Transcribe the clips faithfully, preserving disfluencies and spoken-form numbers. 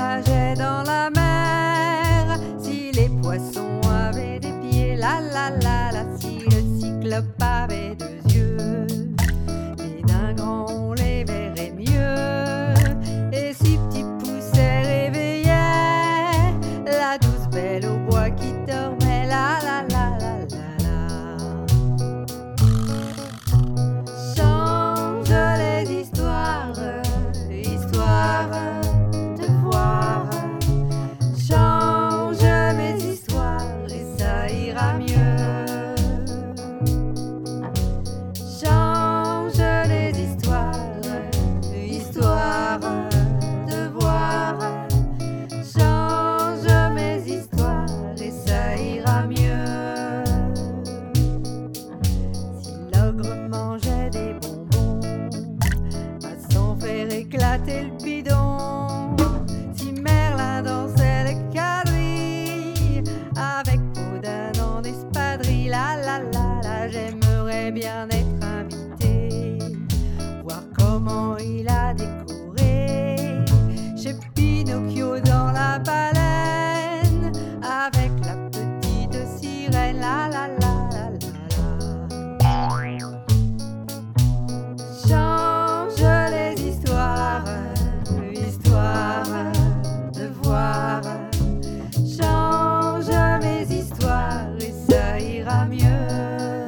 nageait dans la mer, si les poissons avaient des pieds, la la la la, si le cyclope avait deux yeux, les dingons on les verrait mieux, et si Petit Poucet réveillait la douce belle au bois qui dormait, la la la la la la. Change les histoires, histoire de voir, change mes histoires et ça ira mieux. Change les histoires, histoire de voir, change mes histoires et ça ira mieux. Si l'ogre mangeait des bonbons à s'en faire éclater le bidon, si Merlin dansait le quadrille avec Baudin en espadrille, la la la la, j'aimerais bien être invité, voir comment il a décoré chez Pinocchio dans la baleine avec la petite sirène, la la la la la la. Change les histoires, histoire de voir, change mes histoires et ça ira mieux.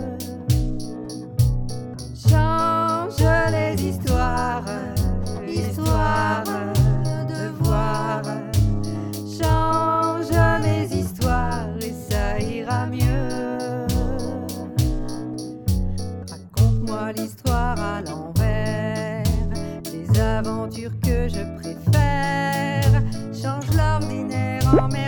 Change les histoires, histoire de voir, change mes histoires et ça ira mieux. Raconte-moi l'histoire à l'envers, les aventures que je préfère, change l'ordinaire en mer.